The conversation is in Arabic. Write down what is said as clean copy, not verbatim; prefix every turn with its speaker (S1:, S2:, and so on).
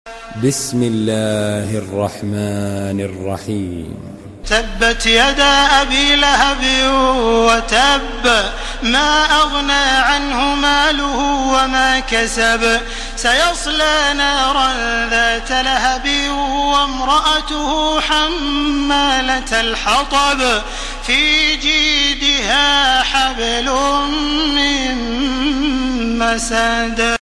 S1: بسم الله الرحمن الرحيم.
S2: تبت يدا أبي لهب وتب، ما أغنى عنه ماله وما كسب، سيصلى نارا ذات لهب وامرأته حمالة الحطب، في جيدها حبل من مسد.